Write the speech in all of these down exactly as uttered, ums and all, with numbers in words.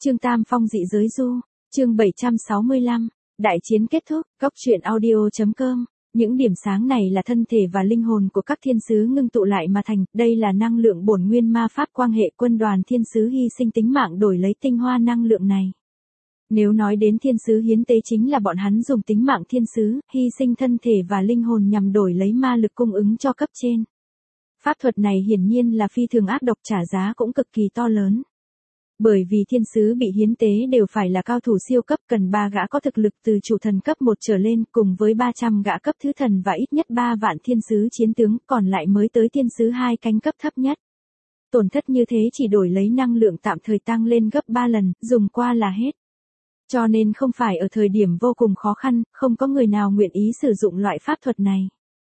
Chương Tam Phong dị giới du, chương bảy trăm sáu mươi lăm, đại chiến kết thúc, góc truyện audio chấm com. Những điểm sáng này là thân thể và linh hồn của các thiên sứ ngưng tụ lại mà thành, đây là năng lượng bổn nguyên ma pháp quang hệ quân đoàn thiên sứ hy sinh tính mạng đổi lấy tinh hoa năng lượng này. Nếu nói đến thiên sứ hiến tế chính là bọn hắn dùng tính mạng thiên sứ, hy sinh thân thể và linh hồn nhằm đổi lấy ma lực cung ứng cho cấp trên. Pháp thuật này hiển nhiên là phi thường ác độc, trả giá cũng cực kỳ to lớn. Bởi vì thiên sứ bị hiến tế đều phải là cao thủ siêu cấp, cần ba gã có thực lực từ chủ thần cấp một trở lên cùng với ba trăm gã cấp thứ thần và ít nhất ba vạn thiên sứ chiến tướng, còn lại mới tới thiên sứ hai cánh cấp thấp nhất. Tổn thất như thế chỉ đổi lấy năng lượng tạm thời tăng lên gấp ba lần, dùng qua là hết. Cho nên không phải ở thời điểm vô cùng khó khăn, không có người nào nguyện ý sử dụng loại pháp thuật này.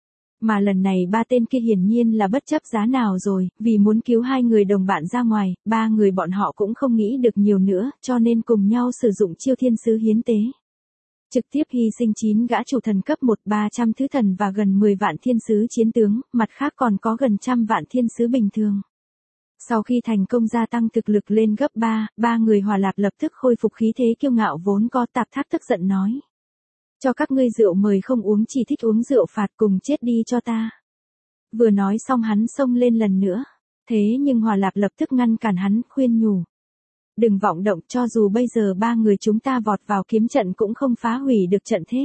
Mà lần này ba tên kia hiển nhiên là bất chấp giá nào rồi, vì muốn cứu hai người đồng bạn ra ngoài, ba người bọn họ cũng không nghĩ được nhiều nữa, cho nên cùng nhau sử dụng chiêu thiên sứ hiến tế. Trực tiếp hy sinh chín gã chủ thần cấp một, ba trăm thứ thần và gần mười vạn thiên sứ chiến tướng, mặt khác còn có gần trăm vạn thiên sứ bình thường. Sau khi thành công gia tăng thực lực lên gấp ba, ba người Hòa Lạc lập tức khôi phục khí thế kiêu ngạo vốn có. Tạp Thác tức giận nói. Cho các ngươi rượu mời không uống, chỉ thích uống rượu phạt, cùng chết đi cho ta. Vừa nói xong hắn xông lên lần nữa. Thế nhưng Hòa Lạc lập tức ngăn cản hắn, khuyên nhủ. Đừng vọng động, cho dù bây giờ ba người chúng ta vọt vào kiếm trận cũng không phá hủy được trận thế.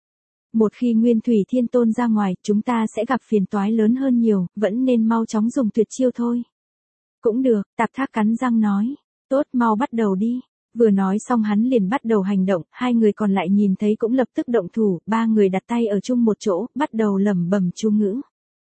Một khi Nguyên Thủy Thiên Tôn ra ngoài, chúng ta sẽ gặp phiền toái lớn hơn nhiều, vẫn nên mau chóng dùng tuyệt chiêu thôi. Cũng được, Tạp Thác cắn răng nói. Tốt, mau bắt đầu đi. Vừa nói xong hắn liền bắt đầu hành động, hai người còn lại nhìn thấy cũng lập tức động thủ, ba người đặt tay ở chung một chỗ, bắt đầu lẩm bẩm chú ngữ.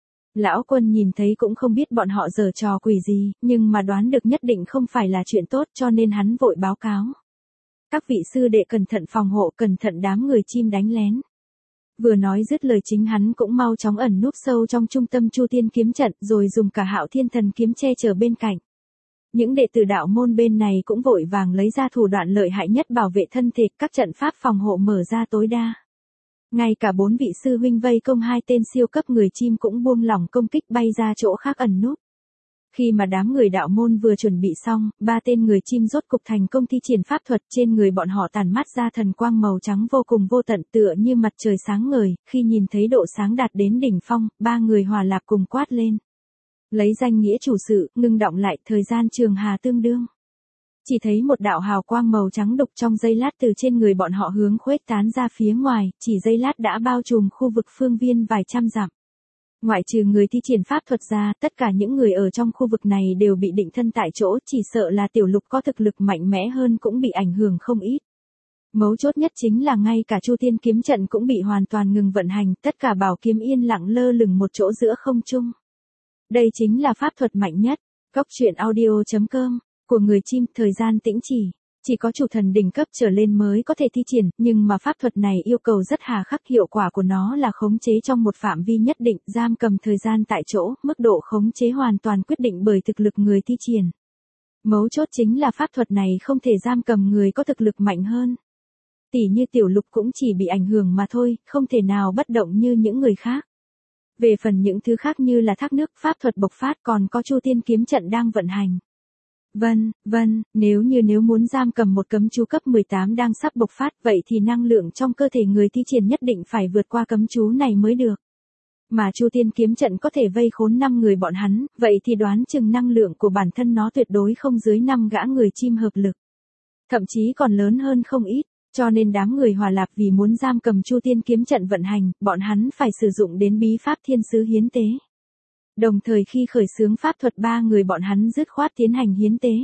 Lão Quân nhìn thấy cũng không biết bọn họ giở trò quỷ gì, nhưng mà đoán được nhất định không phải là chuyện tốt, cho nên hắn vội báo cáo. Các vị sư đệ cẩn thận phòng hộ, cẩn thận đám người chim đánh lén. Vừa nói dứt lời chính hắn cũng mau chóng ẩn núp sâu trong trung tâm Chu Tiên kiếm trận, rồi dùng cả Hạo Thiên Thần kiếm che chở bên cạnh. Những đệ tử đạo môn bên này cũng vội vàng lấy ra thủ đoạn lợi hại nhất bảo vệ thân thể, các trận pháp phòng hộ mở ra tối đa. Ngay cả bốn vị sư huynh vây công hai tên siêu cấp người chim cũng buông lỏng công kích bay ra chỗ khác ẩn núp. Khi mà đám người đạo môn vừa chuẩn bị xong, ba tên người chim rốt cục thành công thi triển pháp thuật, trên người bọn họ tản mát ra thần quang màu trắng vô cùng vô tận tựa như mặt trời sáng ngời, khi nhìn thấy độ sáng đạt đến đỉnh phong, ba người Hòa Lạc cùng quát lên. Lấy danh nghĩa chủ sự, ngưng động lại, thời gian trường hà tương đương. Chỉ thấy một đạo hào quang màu trắng đục trong giây lát từ trên người bọn họ hướng khuếch tán ra phía ngoài, chỉ giây lát đã bao trùm khu vực phương viên vài trăm dặm. Ngoại trừ người thi triển pháp thuật ra, tất cả những người ở trong khu vực này đều bị định thân tại chỗ, chỉ sợ là Tiểu Lục có thực lực mạnh mẽ hơn cũng bị ảnh hưởng không ít. Mấu chốt nhất chính là ngay cả Chu Tiên kiếm trận cũng bị hoàn toàn ngừng vận hành, tất cả bảo kiếm yên lặng lơ lửng một chỗ giữa không trung. Đây chính là pháp thuật mạnh nhất. Góc truyện audio chấm com, của người chim, thời gian tĩnh chỉ. Chỉ có chủ thần đỉnh cấp trở lên mới có thể thi triển, nhưng mà pháp thuật này yêu cầu rất hà khắc, hiệu quả của nó là khống chế trong một phạm vi nhất định, giam cầm thời gian tại chỗ, mức độ khống chế hoàn toàn quyết định bởi thực lực người thi triển. Mấu chốt chính là pháp thuật này không thể giam cầm người có thực lực mạnh hơn. Tỷ như Tiểu Lục cũng chỉ bị ảnh hưởng mà thôi, không thể nào bất động như những người khác. Về phần những thứ khác như là thác nước, pháp thuật bộc phát, còn có Chu Tiên kiếm trận đang vận hành. Vân, vân, nếu như nếu muốn giam cầm một cấm chú cấp mười tám đang sắp bộc phát, vậy thì năng lượng trong cơ thể người thi triển nhất định phải vượt qua cấm chú này mới được. Mà Chu Tiên kiếm trận có thể vây khốn năm người bọn hắn, vậy thì đoán chừng năng lượng của bản thân nó tuyệt đối không dưới năm gã người chim hợp lực. Thậm chí còn lớn hơn không ít. Cho nên đám người Hòa Lạc vì muốn giam cầm Chu Tiên kiếm trận vận hành, bọn hắn phải sử dụng đến bí pháp thiên sứ hiến tế. Đồng thời khi khởi xướng pháp thuật ba người bọn hắn dứt khoát tiến hành hiến tế.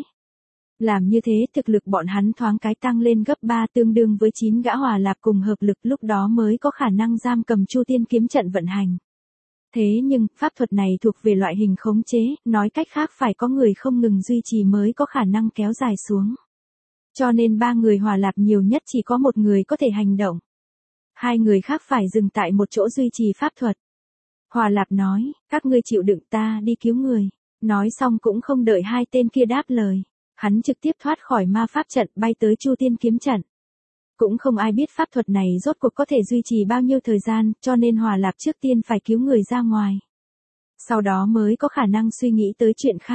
Làm như thế thực lực bọn hắn thoáng cái tăng lên gấp ba, tương đương với chín gã Hòa Lạc cùng hợp lực, lúc đó mới có khả năng giam cầm Chu Tiên kiếm trận vận hành. Thế nhưng, pháp thuật này thuộc về loại hình khống chế, nói cách khác phải có người không ngừng duy trì mới có khả năng kéo dài xuống. Cho nên ba người Hòa Lạc nhiều nhất chỉ có một người có thể hành động. Hai người khác phải dừng tại một chỗ duy trì pháp thuật. Hòa Lạc nói, các ngươi chịu đựng, ta đi cứu người. Nói xong cũng không đợi hai tên kia đáp lời. Hắn trực tiếp thoát khỏi ma pháp trận bay tới Chu Tiên kiếm trận. Cũng không ai biết pháp thuật này rốt cuộc có thể duy trì bao nhiêu thời gian, cho nên Hòa Lạc trước tiên phải cứu người ra ngoài. Sau đó mới có khả năng suy nghĩ tới chuyện khác.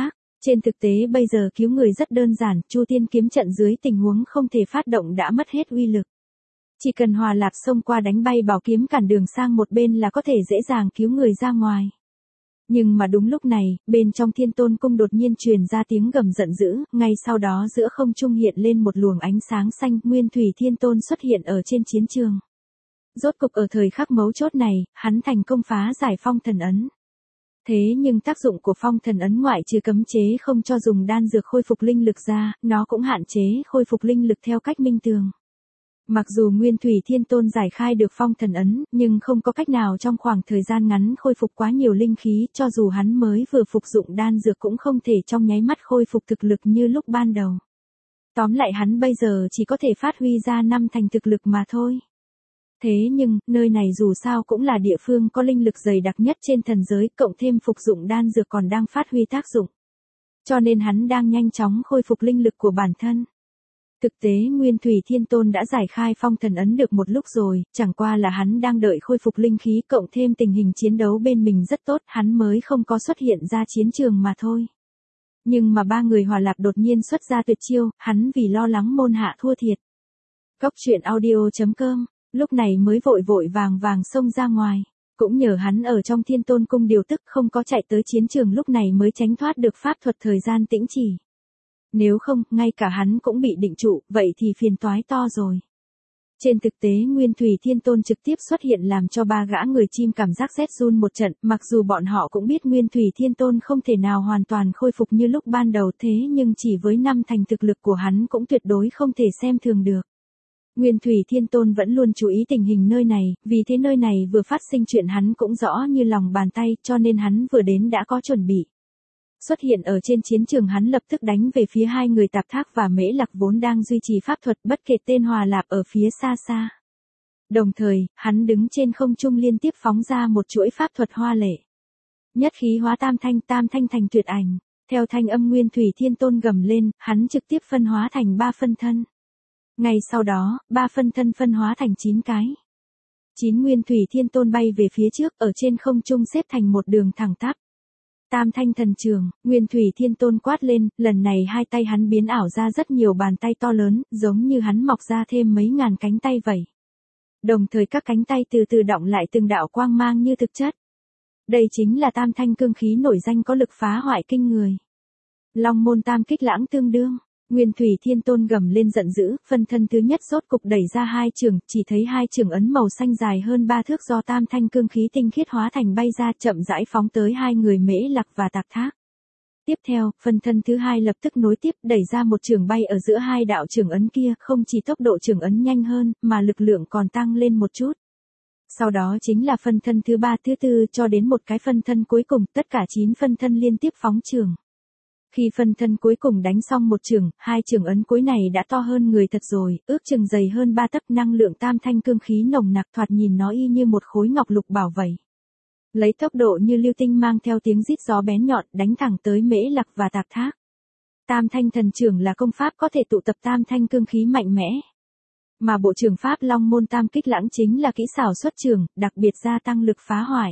Trên thực tế bây giờ cứu người rất đơn giản, Chu Tiên kiếm trận dưới tình huống không thể phát động đã mất hết uy lực. Chỉ cần Hòa Lạc xông qua đánh bay bảo kiếm cản đường sang một bên là có thể dễ dàng cứu người ra ngoài. Nhưng mà đúng lúc này, bên trong Thiên Tôn cung đột nhiên truyền ra tiếng gầm giận dữ, ngay sau đó giữa không trung hiện lên một luồng ánh sáng xanh, Nguyên Thủy Thiên Tôn xuất hiện ở trên chiến trường. Rốt cục ở thời khắc mấu chốt này, hắn thành công phá giải phong thần ấn. Thế nhưng tác dụng của phong thần ấn ngoại trừ cấm chế không cho dùng đan dược khôi phục linh lực ra, nó cũng hạn chế khôi phục linh lực theo cách minh tường. Mặc dù Nguyên Thủy Thiên Tôn giải khai được phong thần ấn, nhưng không có cách nào trong khoảng thời gian ngắn khôi phục quá nhiều linh khí, cho dù hắn mới vừa phục dụng đan dược cũng không thể trong nháy mắt khôi phục thực lực như lúc ban đầu. Tóm lại hắn bây giờ chỉ có thể phát huy ra năm thành thực lực mà thôi. Thế nhưng, nơi này dù sao cũng là địa phương có linh lực dày đặc nhất trên thần giới, cộng thêm phục dụng đan dược còn đang phát huy tác dụng. Cho nên hắn đang nhanh chóng khôi phục linh lực của bản thân. Thực tế Nguyên Thủy Thiên Tôn đã giải khai phong thần ấn được một lúc rồi, chẳng qua là hắn đang đợi khôi phục linh khí cộng thêm tình hình chiến đấu bên mình rất tốt, hắn mới không có xuất hiện ra chiến trường mà thôi. Nhưng mà ba người Hòa Lạc đột nhiên xuất ra tuyệt chiêu, hắn vì lo lắng môn hạ thua thiệt. Cốc truyện audio chấm com, lúc này mới vội vội vàng vàng xông ra ngoài. Cũng nhờ hắn ở trong Thiên Tôn cung điều tức không có chạy tới chiến trường lúc này mới tránh thoát được pháp thuật thời gian tĩnh chỉ. Nếu không, ngay cả hắn cũng bị định trụ, vậy thì phiền toái to rồi. Trên thực tế Nguyên Thủy Thiên Tôn trực tiếp xuất hiện làm cho ba gã người chim cảm giác rét run một trận, mặc dù bọn họ cũng biết Nguyên Thủy Thiên Tôn không thể nào hoàn toàn khôi phục như lúc ban đầu thế nhưng chỉ với năm thành thực lực của hắn cũng tuyệt đối không thể xem thường được. Nguyên Thủy Thiên Tôn vẫn luôn chú ý tình hình nơi này, vì thế nơi này vừa phát sinh chuyện hắn cũng rõ như lòng bàn tay, cho nên hắn vừa đến đã có chuẩn bị. Xuất hiện ở trên chiến trường hắn lập tức đánh về phía hai người Tạp Thác và Mễ Lạc vốn đang duy trì pháp thuật, bất kể tên Hòa Lạp ở phía xa xa. Đồng thời, hắn đứng trên không trung liên tiếp phóng ra một chuỗi pháp thuật hoa lệ. Nhất khí hóa tam thanh, tam thanh thành tuyệt ảnh. Theo thanh âm Nguyên Thủy Thiên Tôn gầm lên, hắn trực tiếp phân hóa thành ba phân thân. Ngay sau đó, ba phân thân phân hóa thành chín cái. Chín Nguyên Thủy Thiên Tôn bay về phía trước, ở trên không trung xếp thành một đường thẳng tắp. Tam thanh thần trường, Nguyên Thủy Thiên Tôn quát lên, lần này hai tay hắn biến ảo ra rất nhiều bàn tay to lớn, giống như hắn mọc ra thêm mấy ngàn cánh tay vậy. Đồng thời các cánh tay từ từ đọng lại từng đạo quang mang như thực chất. Đây chính là tam thanh cương khí nổi danh có lực phá hoại kinh người. Long môn tam kích lãng tương đương. Nguyên Thủy Thiên Tôn gầm lên giận dữ, phân thân thứ nhất rốt cục đẩy ra hai trường, chỉ thấy hai trường ấn màu xanh dài hơn ba thước do tam thanh cương khí tinh khiết hóa thành bay ra chậm rãi phóng tới hai người Mễ Lạc và Tạp Thác. Tiếp theo, phân thân thứ hai lập tức nối tiếp đẩy ra một trường bay ở giữa hai đạo trường ấn kia, không chỉ tốc độ trường ấn nhanh hơn, mà lực lượng còn tăng lên một chút. Sau đó chính là phân thân thứ ba thứ tư cho đến một cái phân thân cuối cùng, tất cả chín phân thân liên tiếp phóng trường. Khi phân thân cuối cùng đánh xong một trường, hai trường ấn cuối này đã to hơn người thật rồi, ước chừng dày hơn ba tấc, năng lượng tam thanh cương khí nồng nặc, thoạt nhìn nó y như một khối ngọc lục bảo vậy. Lấy tốc độ như lưu tinh mang theo tiếng rít gió bén nhọn, đánh thẳng tới Mễ Lạc và Tạp Thác. Tam thanh thần trưởng là công pháp có thể tụ tập tam thanh cương khí mạnh mẽ. Mà bộ trường pháp Long môn tam kích lãng chính là kỹ xảo xuất trường, đặc biệt gia tăng lực phá hoại.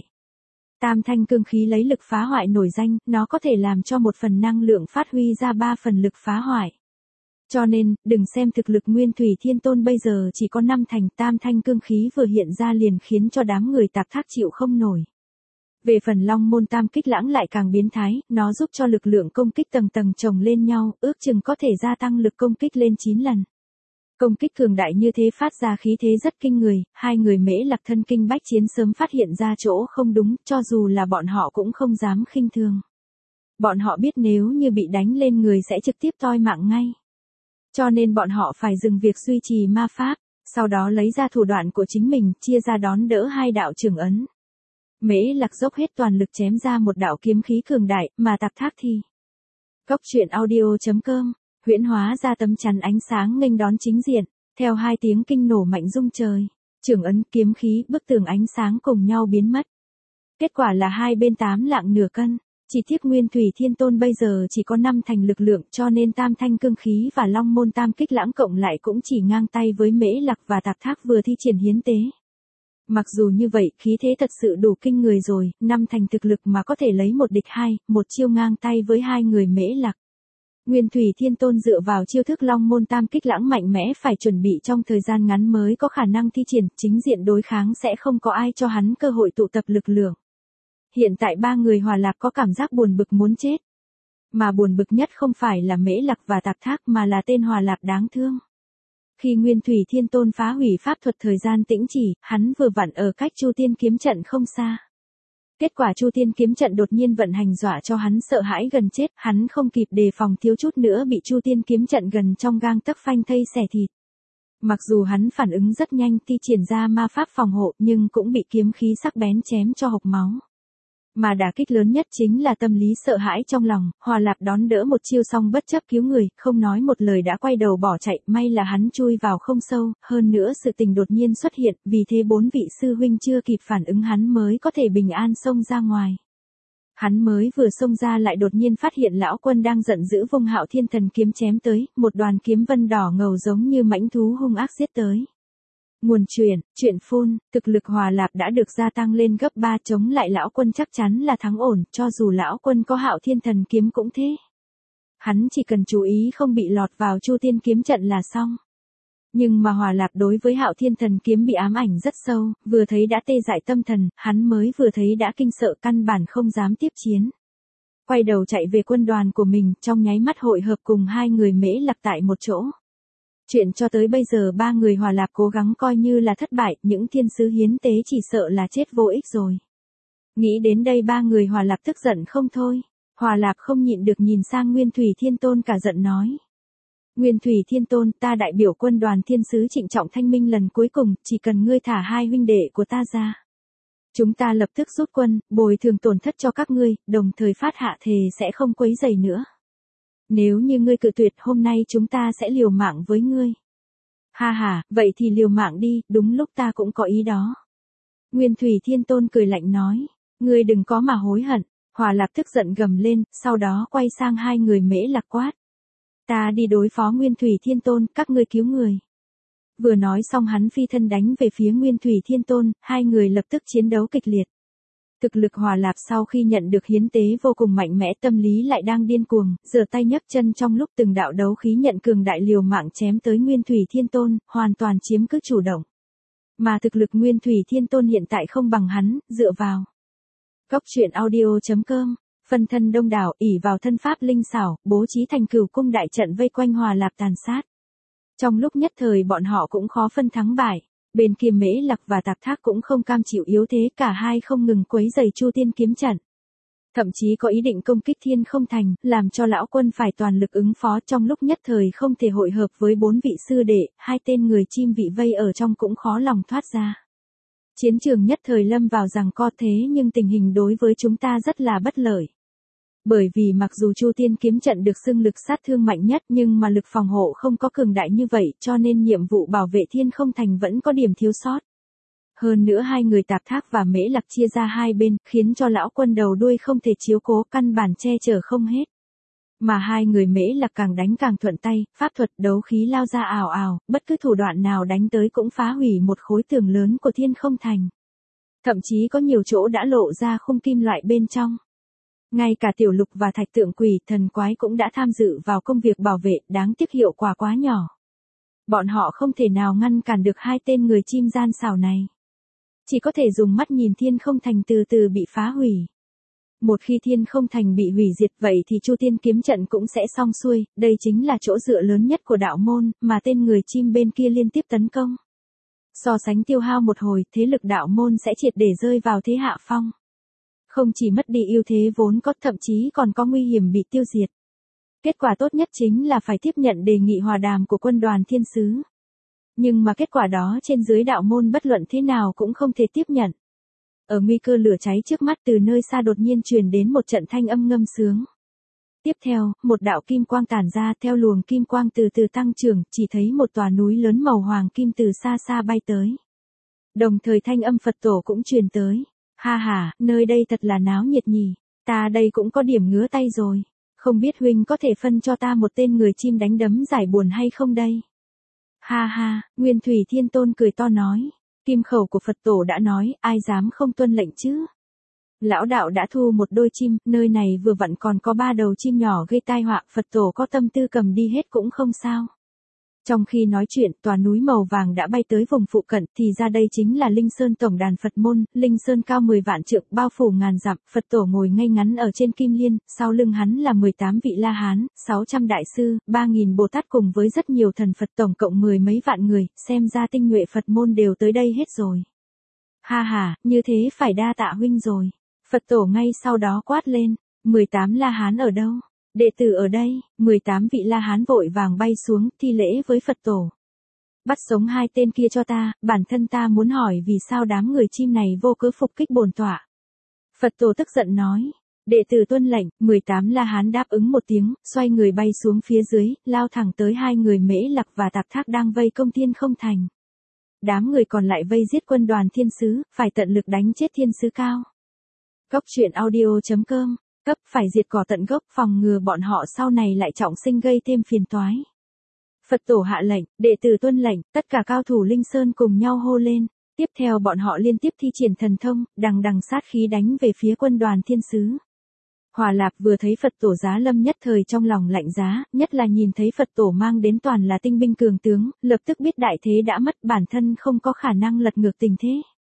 Tam thanh cương khí lấy lực phá hoại nổi danh, nó có thể làm cho một phần năng lượng phát huy ra ba phần lực phá hoại. Cho nên, đừng xem thực lực Nguyên Thủy Thiên Tôn bây giờ chỉ có năm thành, tam thanh cương khí vừa hiện ra liền khiến cho đám người Tạp Thác chịu không nổi. Về phần Long môn tam kích lãng lại càng biến thái, nó giúp cho lực lượng công kích tầng tầng chồng lên nhau, ước chừng có thể gia tăng lực công kích lên chín lần. Công kích cường đại như thế phát ra khí thế rất kinh người, hai người Mễ Lạc thân kinh bách chiến sớm phát hiện ra chỗ không đúng, cho dù là bọn họ cũng không dám khinh thường. Bọn họ biết nếu như bị đánh lên người sẽ trực tiếp toi mạng ngay. Cho nên bọn họ phải dừng việc duy trì ma pháp, sau đó lấy ra thủ đoạn của chính mình, chia ra đón đỡ hai đạo trường ấn. Mễ Lạc dốc hết toàn lực chém ra một đạo kiếm khí cường đại, mà Tạp Thác thì. Cốc truyện audio chấm com huyễn hóa ra tấm chắn ánh sáng nghênh đón chính diện, theo hai tiếng kinh nổ mạnh rung trời, trường ấn, kiếm khí, bức tường ánh sáng cùng nhau biến mất. Kết quả là hai bên tám lạng nửa cân, chỉ tiếc Nguyên Thủy Thiên Tôn bây giờ chỉ có năm thành lực lượng, cho nên tam thanh cương khí và Long môn tam kích lãng cộng lại cũng chỉ ngang tay với Mễ Lạc và Tạp Thác vừa thi triển hiến tế. Mặc dù như vậy, khí thế thật sự đủ kinh người rồi, năm thành thực lực mà có thể lấy một địch hai, một chiêu ngang tay với hai người Mễ Lạc. Nguyên Thủy Thiên Tôn dựa vào chiêu thức Long Môn Tam Kích Lãng mạnh mẽ phải chuẩn bị trong thời gian ngắn mới có khả năng thi triển, chính diện đối kháng sẽ không có ai cho hắn cơ hội tụ tập lực lượng. Hiện tại ba người Hòa Lạc có cảm giác buồn bực muốn chết. Mà buồn bực nhất không phải là Mễ Lạc và Tạp Thác mà là tên Hòa Lạc đáng thương. Khi Nguyên Thủy Thiên Tôn phá hủy pháp thuật thời gian tĩnh chỉ, hắn vừa vặn ở cách Chu Tiên kiếm trận không xa. Kết quả Chu Tiên kiếm trận đột nhiên vận hành dọa cho hắn sợ hãi gần chết, hắn không kịp đề phòng thiếu chút nữa bị Chu Tiên kiếm trận gần trong gang tấc phanh thây xẻ thịt. Mặc dù hắn phản ứng rất nhanh thi triển ra ma pháp phòng hộ nhưng cũng bị kiếm khí sắc bén chém cho hộc máu. Mà đả kích lớn nhất chính là tâm lý sợ hãi trong lòng, Hòa Lạc đón đỡ một chiêu xong bất chấp cứu người, không nói một lời đã quay đầu bỏ chạy, may là hắn chui vào không sâu, hơn nữa sự tình đột nhiên xuất hiện, vì thế bốn vị sư huynh chưa kịp phản ứng hắn mới có thể bình an xông ra ngoài. Hắn mới vừa xông ra lại đột nhiên phát hiện lão quân đang giận dữ vung Hạo Thiên Thần kiếm chém tới, một đoàn kiếm vân đỏ ngầu giống như mãnh thú hung ác giết tới. Nguồn truyền, chuyện phun, thực lực Hòa Lạc đã được gia tăng lên gấp ba, chống lại lão quân chắc chắn là thắng ổn, cho dù lão quân có Hạo Thiên Thần kiếm cũng thế. Hắn chỉ cần chú ý không bị lọt vào Chu Tiên kiếm trận là xong. Nhưng mà Hòa Lạc đối với Hạo Thiên Thần kiếm bị ám ảnh rất sâu, vừa thấy đã tê dại tâm thần, hắn mới vừa thấy đã kinh sợ căn bản không dám tiếp chiến. Quay đầu chạy về quân đoàn của mình, trong nháy mắt hội hợp cùng hai người Mễ Lạc tại một chỗ. Chuyện cho tới bây giờ ba người Hòa Lạc cố gắng coi như là thất bại, những thiên sứ hiến tế chỉ sợ là chết vô ích rồi. Nghĩ đến đây ba người Hòa Lạc tức giận không thôi. Hòa Lạc không nhịn được nhìn sang Nguyên Thủy Thiên Tôn cả giận nói. Nguyên Thủy Thiên Tôn, ta đại biểu quân đoàn thiên sứ trịnh trọng thanh minh lần cuối cùng, chỉ cần ngươi thả hai huynh đệ của ta ra. Chúng ta lập tức rút quân, bồi thường tổn thất cho các ngươi, đồng thời phát hạ thề sẽ không quấy rầy nữa. Nếu như ngươi cự tuyệt hôm nay chúng ta sẽ liều mạng với ngươi. Ha ha, vậy thì liều mạng đi, đúng lúc ta cũng có ý đó. Nguyên Thủy Thiên Tôn cười lạnh nói, ngươi đừng có mà hối hận. Hòa Lạc tức giận gầm lên, sau đó quay sang hai người Mễ Lạc quát. Ta đi đối phó Nguyên Thủy Thiên Tôn, các ngươi cứu người. Vừa nói xong hắn phi thân đánh về phía Nguyên Thủy Thiên Tôn, hai người lập tức chiến đấu kịch liệt. Thực lực Hòa Lạc sau khi nhận được hiến tế vô cùng mạnh mẽ, tâm lý lại đang điên cuồng, giơ tay nhấc chân trong lúc từng đạo đấu khí nhận cường đại liều mạng chém tới Nguyên Thủy Thiên Tôn, hoàn toàn chiếm cứ chủ động. Mà thực lực Nguyên Thủy Thiên Tôn hiện tại không bằng hắn, dựa vào. Góc truyện audio chấm com, phân thân đông đảo, ỷ vào thân pháp linh xảo, bố trí thành cửu cung đại trận vây quanh Hòa Lạc tàn sát. Trong lúc nhất thời bọn họ cũng khó phân thắng bại. Bên kia Mễ Lạc và Tạp Thác cũng không cam chịu yếu thế, cả hai không ngừng quấy rầy Chu Tiên kiếm trận. Thậm chí có ý định công kích Thiên Không Thành, làm cho lão quân phải toàn lực ứng phó, trong lúc nhất thời không thể hội hợp với bốn vị sư đệ, hai tên người chim vị vây ở trong cũng khó lòng thoát ra. Chiến trường nhất thời lâm vào giằng co, thế nhưng tình hình đối với chúng ta rất là bất lợi. Bởi vì mặc dù Chu Tiên kiếm trận được xưng lực sát thương mạnh nhất nhưng mà lực phòng hộ không có cường đại như vậy, cho nên nhiệm vụ bảo vệ Thiên Không Thành vẫn có điểm thiếu sót. Hơn nữa hai người Tạp Thác và Mễ Lạc chia ra hai bên, khiến cho lão quân đầu đuôi không thể chiếu cố, căn bản che chở không hết. Mà hai người Mễ Lạc càng đánh càng thuận tay, pháp thuật đấu khí lao ra ào ào, bất cứ thủ đoạn nào đánh tới cũng phá hủy một khối tường lớn của Thiên Không Thành. Thậm chí có nhiều chỗ đã lộ ra khung kim loại bên trong. Ngay cả Tiểu Lục và Thạch Tượng Quỷ thần quái cũng đã tham dự vào công việc bảo vệ, đáng tiếc hiệu quả quá nhỏ. Bọn họ không thể nào ngăn cản được hai tên người chim gian xảo này. Chỉ có thể dùng mắt nhìn Thiên Không Thành từ từ bị phá hủy. Một khi Thiên Không Thành bị hủy diệt vậy thì Chu Tiên kiếm trận cũng sẽ xong xuôi, đây chính là chỗ dựa lớn nhất của đạo môn, mà tên người chim bên kia liên tiếp tấn công. So sánh tiêu hao một hồi, thế lực đạo môn sẽ triệt để rơi vào thế hạ phong. Không chỉ mất đi ưu thế vốn có, thậm chí còn có nguy hiểm bị tiêu diệt. Kết quả tốt nhất chính là phải tiếp nhận đề nghị hòa đàm của quân đoàn thiên sứ. Nhưng mà kết quả đó trên dưới đạo môn bất luận thế nào cũng không thể tiếp nhận. Ở nguy cơ lửa cháy trước mắt từ nơi xa đột nhiên truyền đến một trận thanh âm ngâm sướng. Tiếp theo, một đạo kim quang tản ra, theo luồng kim quang từ từ tăng trưởng, chỉ thấy một tòa núi lớn màu hoàng kim từ xa xa bay tới. Đồng thời thanh âm Phật tổ cũng truyền tới. Ha ha, nơi đây thật là náo nhiệt nhỉ, ta đây cũng có điểm ngứa tay rồi. Không biết huynh có thể phân cho ta một tên người chim đánh đấm giải buồn hay không đây? Ha ha, Nguyên Thủy Thiên Tôn cười to nói. Kim khẩu của Phật tổ đã nói, ai dám không tuân lệnh chứ? Lão đạo đã thu một đôi chim, nơi này vừa vặn còn có ba đầu chim nhỏ gây tai họa, Phật tổ có tâm tư cầm đi hết cũng không sao. Trong khi nói chuyện, tòa núi màu vàng đã bay tới vùng phụ cận, thì ra đây chính là Linh Sơn tổng đàn Phật môn. Linh Sơn cao mười vạn trượng, bao phủ ngàn dặm, Phật tổ ngồi ngay ngắn ở trên kim liên, sau lưng hắn là mười tám vị La Hán, sáu trăm đại sư, ba nghìn Bồ Tát cùng với rất nhiều thần Phật, tổng cộng mười mấy vạn người, xem ra tinh nhuệ Phật môn đều tới đây hết rồi. Ha ha, như thế phải đa tạ huynh rồi. Phật tổ ngay sau đó quát lên, mười tám La Hán ở đâu? Đệ tử ở đây. Mười tám vị La Hán vội vàng bay xuống, thi lễ với Phật tổ. Bắt sống hai tên kia cho ta, bản thân ta muốn hỏi vì sao đám người chim này vô cớ phục kích bổn tọa. Phật tổ tức giận nói, đệ tử tuân lệnh. Mười tám La Hán đáp ứng một tiếng, xoay người bay xuống phía dưới, lao thẳng tới hai người Mễ Lặc và Tạp Thác đang vây công Thiên Không Thành. Đám người còn lại vây giết quân đoàn thiên sứ, phải tận lực đánh chết thiên sứ cao. Cốc truyện audio chấm com, cấp phải diệt cỏ tận gốc, phòng ngừa bọn họ sau này lại trọng sinh gây thêm phiền toái. Phật tổ hạ lệnh, đệ tử tuân lệnh, tất cả cao thủ Linh Sơn cùng nhau hô lên. Tiếp theo bọn họ liên tiếp thi triển thần thông, đằng đằng sát khí đánh về phía quân đoàn thiên sứ. Hòa Lạp vừa thấy Phật tổ giá lâm nhất thời trong lòng lạnh giá, nhất là nhìn thấy Phật tổ mang đến toàn là tinh binh cường tướng, lập tức biết đại thế đã mất, bản thân không có khả năng lật ngược tình thế.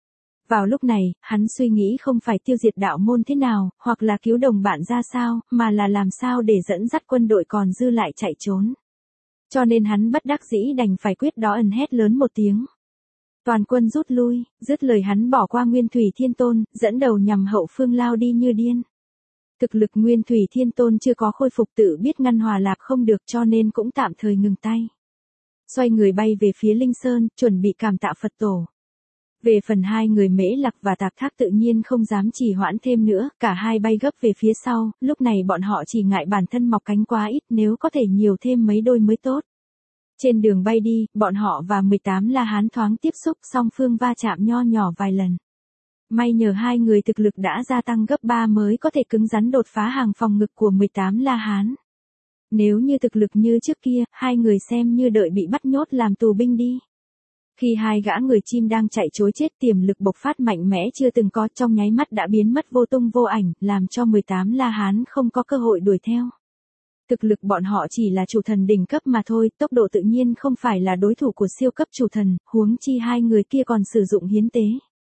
Vào lúc này, hắn suy nghĩ không phải tiêu diệt đạo môn thế nào, hoặc là cứu đồng bạn ra sao, mà là làm sao để dẫn dắt quân đội còn dư lại chạy trốn. Cho nên hắn bất đắc dĩ đành phải quyết đó ẩn hét lớn một tiếng. Toàn quân rút lui, dứt lời hắn bỏ qua Nguyên Thủy Thiên Tôn, dẫn đầu nhằm hậu phương lao đi như điên. Thực lực Nguyên Thủy Thiên Tôn chưa có khôi phục, tự biết ngăn Hòa Lạp không được cho nên cũng tạm thời ngừng tay. Xoay người bay về phía Linh Sơn, chuẩn bị cảm tạ Phật tổ. Về phần hai người Mễ Lặc và Tạp Thác tự nhiên không dám trì hoãn thêm nữa, cả hai bay gấp về phía sau, lúc này bọn họ chỉ ngại bản thân mọc cánh quá ít, nếu có thể nhiều thêm mấy đôi mới tốt. Trên đường bay đi, bọn họ và mười tám La Hán thoáng tiếp xúc, song phương va chạm nho nhỏ vài lần. May nhờ hai người thực lực đã gia tăng gấp ba mới có thể cứng rắn đột phá hàng phòng ngực của mười tám La Hán. Nếu như thực lực như trước kia, hai người xem như đợi bị bắt nhốt làm tù binh đi. Khi hai gã người chim đang chạy trối chết, tiềm lực bộc phát mạnh mẽ chưa từng có, trong nháy mắt đã biến mất vô tung vô ảnh, làm cho mười tám La Hán không có cơ hội đuổi theo. Thực lực bọn họ chỉ là chủ thần đỉnh cấp mà thôi, tốc độ tự nhiên không phải là đối thủ của siêu cấp chủ thần, huống chi hai người kia còn sử dụng hiến tế.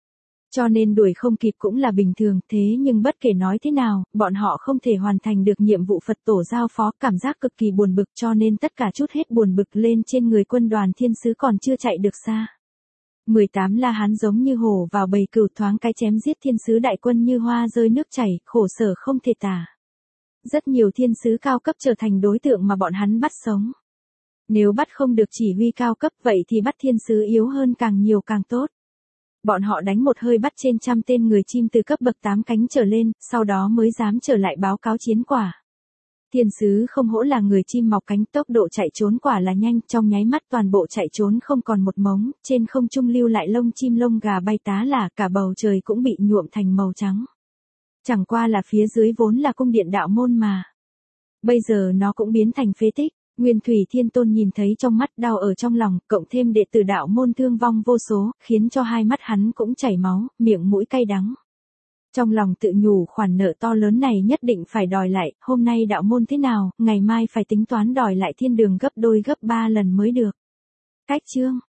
Cho nên đuổi không kịp cũng là bình thường, thế nhưng bất kể nói thế nào, bọn họ không thể hoàn thành được nhiệm vụ Phật tổ giao phó, cảm giác cực kỳ buồn bực, cho nên tất cả chút hết buồn bực lên trên người quân đoàn thiên sứ còn chưa chạy được xa. mười tám La Hán giống như hổ vào bầy cừu, thoáng cái chém giết thiên sứ đại quân như hoa rơi nước chảy, khổ sở không thể tả. Rất nhiều thiên sứ cao cấp trở thành đối tượng mà bọn hắn bắt sống. Nếu bắt không được chỉ huy cao cấp vậy thì bắt thiên sứ yếu hơn càng nhiều càng tốt. Bọn họ đánh một hơi bắt trên trăm tên người chim từ cấp bậc tám cánh trở lên, sau đó mới dám trở lại báo cáo chiến quả. Thiên sứ không hổ là người chim mọc cánh, tốc độ chạy trốn quả là nhanh, trong nháy mắt toàn bộ chạy trốn không còn một mống, trên không trung lưu lại lông chim lông gà bay tá lả, cả bầu trời cũng bị nhuộm thành màu trắng. Chẳng qua là phía dưới vốn là cung điện đạo môn mà. Bây giờ nó cũng biến thành phế tích. Nguyên Thủy Thiên Tôn nhìn thấy trong mắt, đau ở trong lòng, cộng thêm đệ tử đạo môn thương vong vô số, khiến cho hai mắt hắn cũng chảy máu, miệng mũi cay đắng. Trong lòng tự nhủ khoản nợ to lớn này nhất định phải đòi lại, hôm nay đạo môn thế nào, ngày mai phải tính toán đòi lại thiên đường gấp đôi gấp ba lần mới được. Cách chương